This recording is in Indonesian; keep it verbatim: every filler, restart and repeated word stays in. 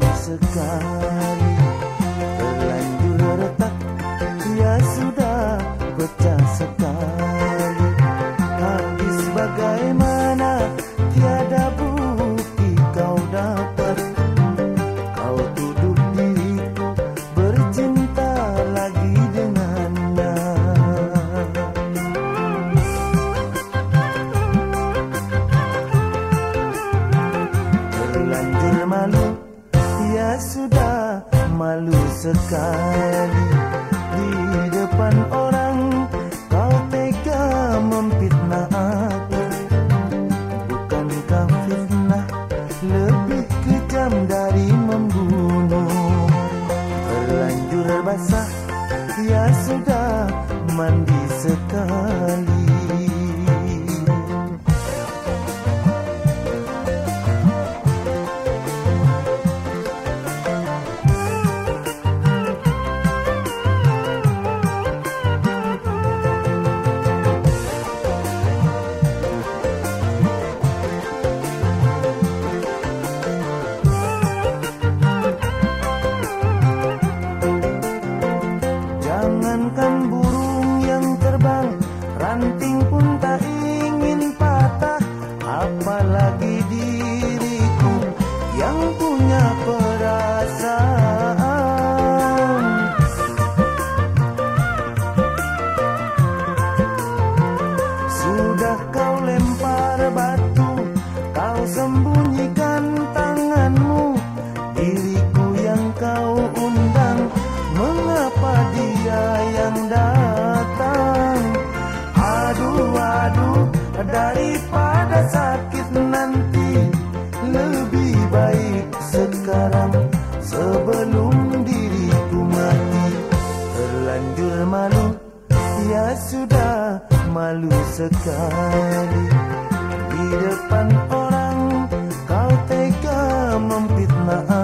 sekali. Terlanjur retak, ya sudah pecah sekali. Habis bagaimana, tiada bukti kau dapat. Kau tuduh diriku bercinta lagi dengannya. Terlanjur malu, ya sudah malu sekali. Di depan orang kau tega memfitnah aku. Bukankah fitnah lebih kejam dari membunuh? Terlanjur basah, ya sudah mandi sekali. Jangankan burung yang terbang, ranting pun tak ingin patah. Apalagi diriku yang punya perasaan. Sudah kau lempar batu, kau sembunyikan tanganmu. Diriku yang kau undang, mengapa dia yang datang? Aduh, aduh, daripada sakit nanti, lebih baik sekarang sebelum diriku mati. Terlanjur malu, ya sudah malu sekali. Di depan orang kau tega memfitnah